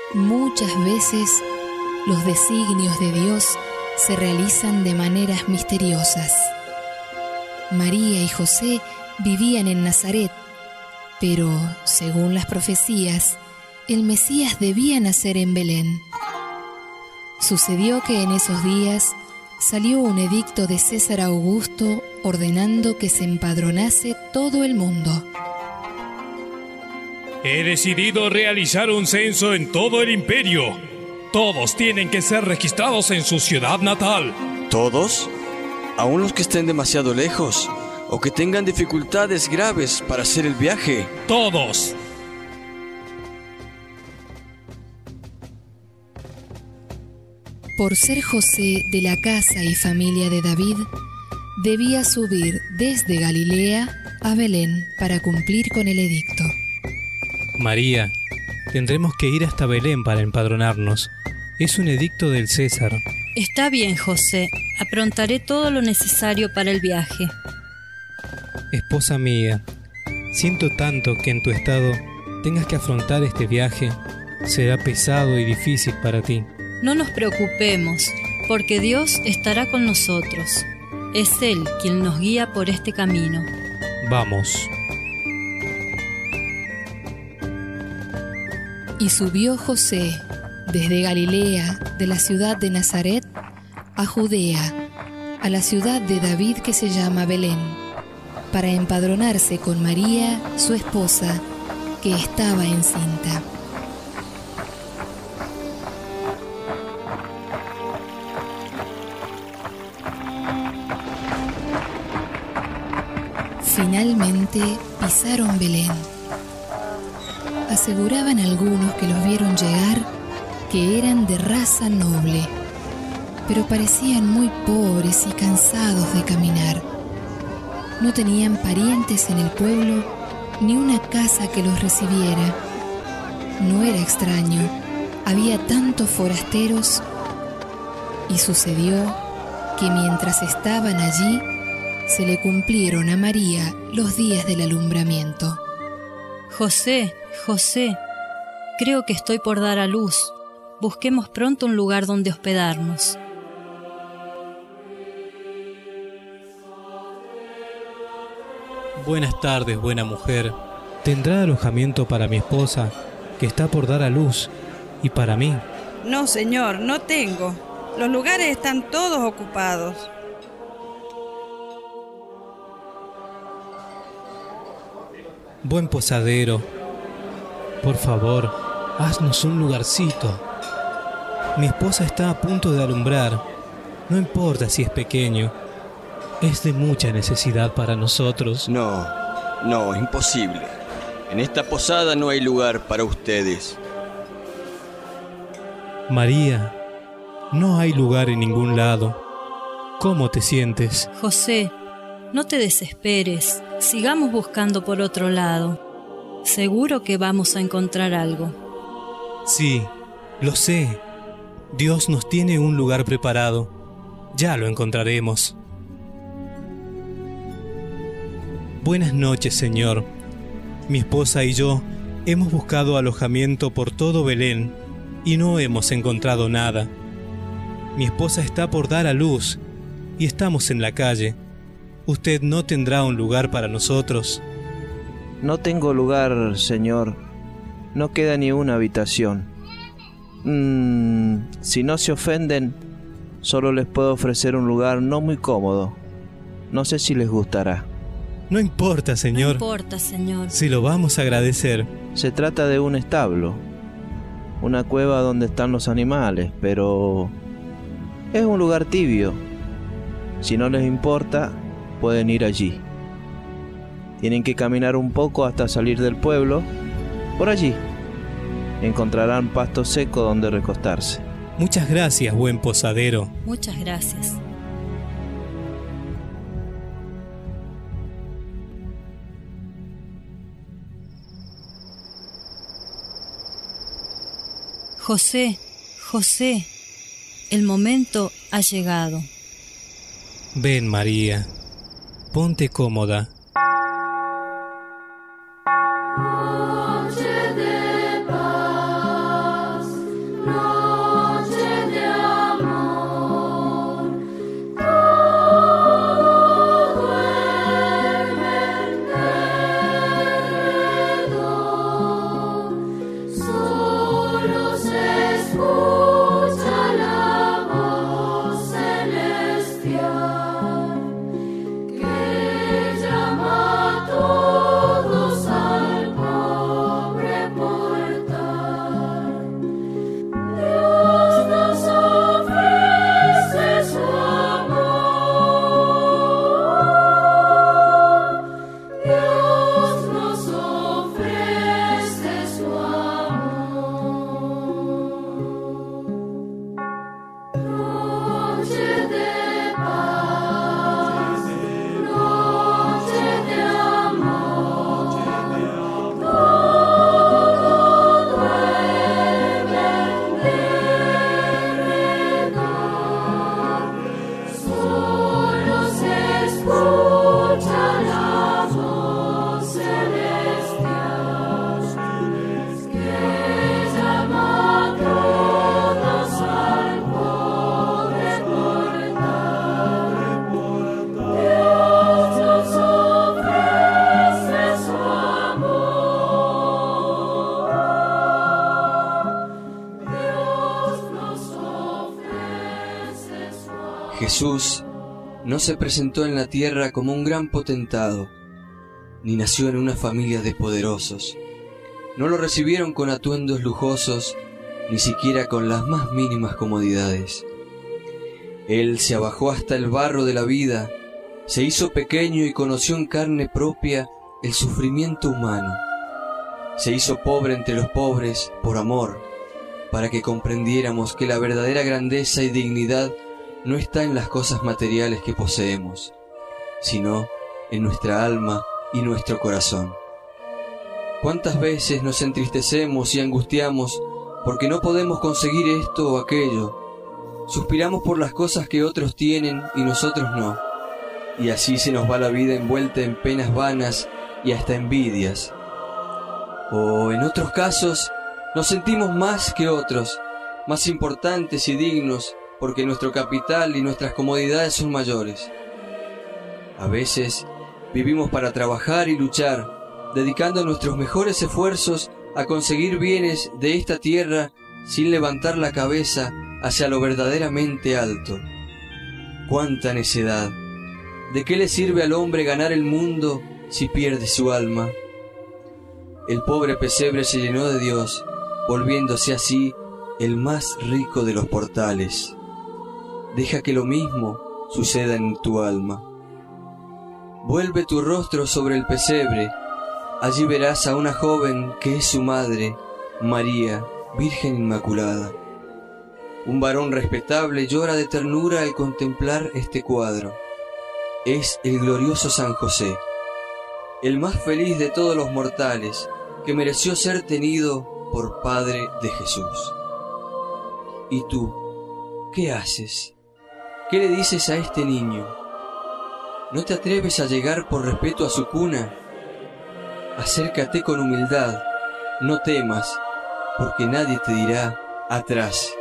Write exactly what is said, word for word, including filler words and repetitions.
Muchas veces los designios de Dios se realizan de maneras misteriosas. María y José vivían en Nazaret, pero, según las profecías, el Mesías debía nacer en Belén. Sucedió que en esos días salió un edicto de César Augusto ordenando que se empadronase todo el mundo. He decidido realizar un censo en todo el imperio. Todos tienen que ser registrados en su ciudad natal. ¿Todos? ¿Aún los que estén demasiado lejos o que tengan dificultades graves para hacer el viaje? ¡Todos! Por ser José de la casa y familia de David, debía subir desde Galilea a Belén para cumplir con el edicto. María, tendremos que ir hasta Belén para empadronarnos. Es un edicto del César. Está bien, José. Aprontaré todo lo necesario para el viaje. Esposa mía, siento tanto que en tu estado tengas que afrontar este viaje. Será pesado y difícil para ti. No nos preocupemos, porque Dios estará con nosotros. Es Él quien nos guía por este camino. Vamos. Y subió José desde Galilea, de la ciudad de Nazaret, a Judea, a la ciudad de David que se llama Belén, para empadronarse con María, su esposa, que estaba encinta. Finalmente pisaron Belén. Aseguraban algunos que los vieron llegar que eran de raza noble, pero parecían muy pobres y cansados de caminar. No tenían parientes en el pueblo ni una casa que los recibiera. No era extraño, había tantos forasteros, y sucedió que mientras estaban allí, se le cumplieron a María los días del alumbramiento. José, José, creo que estoy por dar a luz. Busquemos pronto un lugar donde hospedarnos. Buenas tardes, buena mujer. ¿Tendrá alojamiento para mi esposa, que está por dar a luz, y para mí? No, señor, no tengo. Los lugares están todos ocupados. Buen posadero, por favor, haznos un lugarcito. Mi esposa está a punto de alumbrar. No importa si es pequeño. Es de mucha necesidad para nosotros. No, no, imposible. En esta posada no hay lugar para ustedes. María, no hay lugar en ningún lado. ¿Cómo te sientes? José, no te desesperes. Sigamos buscando por otro lado. Seguro que vamos a encontrar algo. Sí, lo sé. Dios nos tiene un lugar preparado. Ya lo encontraremos. Buenas noches, Señor. Mi esposa y yo hemos buscado alojamiento por todo Belén y no hemos encontrado nada. Mi esposa está por dar a luz y estamos en la calle. ¿Usted no tendrá un lugar para nosotros? No tengo lugar, señor. No queda ni una habitación. Mm, si no se ofenden, solo les puedo ofrecer un lugar no muy cómodo. No sé si les gustará. No importa, señor. No importa, señor. Se lo vamos a agradecer. Se trata de un establo, una cueva donde están los animales, pero es un lugar tibio. Si no les importa, pueden ir allí. Tienen que caminar un poco hasta salir del pueblo. Por allí encontrarán pasto seco donde recostarse. Muchas gracias, buen posadero. Muchas gracias. José, José, el momento ha llegado. Ven, María, ponte cómoda. Noche de paz, Jesús no se presentó en la tierra como un gran potentado, ni nació en una familia de poderosos. No lo recibieron con atuendos lujosos, ni siquiera con las más mínimas comodidades. Él se abajó hasta el barro de la vida, se hizo pequeño y conoció en carne propia el sufrimiento humano. Se hizo pobre entre los pobres por amor, para que comprendiéramos que la verdadera grandeza y dignidad no está en las cosas materiales que poseemos, sino en nuestra alma y nuestro corazón. ¿Cuántas veces nos entristecemos y angustiamos porque no podemos conseguir esto o aquello? Suspiramos por las cosas que otros tienen y nosotros no, y así se nos va la vida envuelta en penas vanas y hasta envidias. O en otros casos nos sentimos más que otros, más importantes y dignos porque nuestro capital y nuestras comodidades son mayores. A veces vivimos para trabajar y luchar, dedicando nuestros mejores esfuerzos a conseguir bienes de esta tierra sin levantar la cabeza hacia lo verdaderamente alto. ¡Cuánta necedad! ¿De qué le sirve al hombre ganar el mundo si pierde su alma? El pobre pesebre se llenó de Dios, volviéndose así el más rico de los portales. Deja que lo mismo suceda en tu alma. Vuelve tu rostro sobre el pesebre, allí verás a una joven que es su madre, María, Virgen Inmaculada. Un varón respetable llora de ternura al contemplar este cuadro. Es el glorioso San José, el más feliz de todos los mortales, que mereció ser tenido por Padre de Jesús. ¿Y tú, qué haces? ¿Qué le dices a este niño? ¿No te atreves a llegar por respeto a su cuna? Acércate con humildad, no temas, porque nadie te dirá atrás.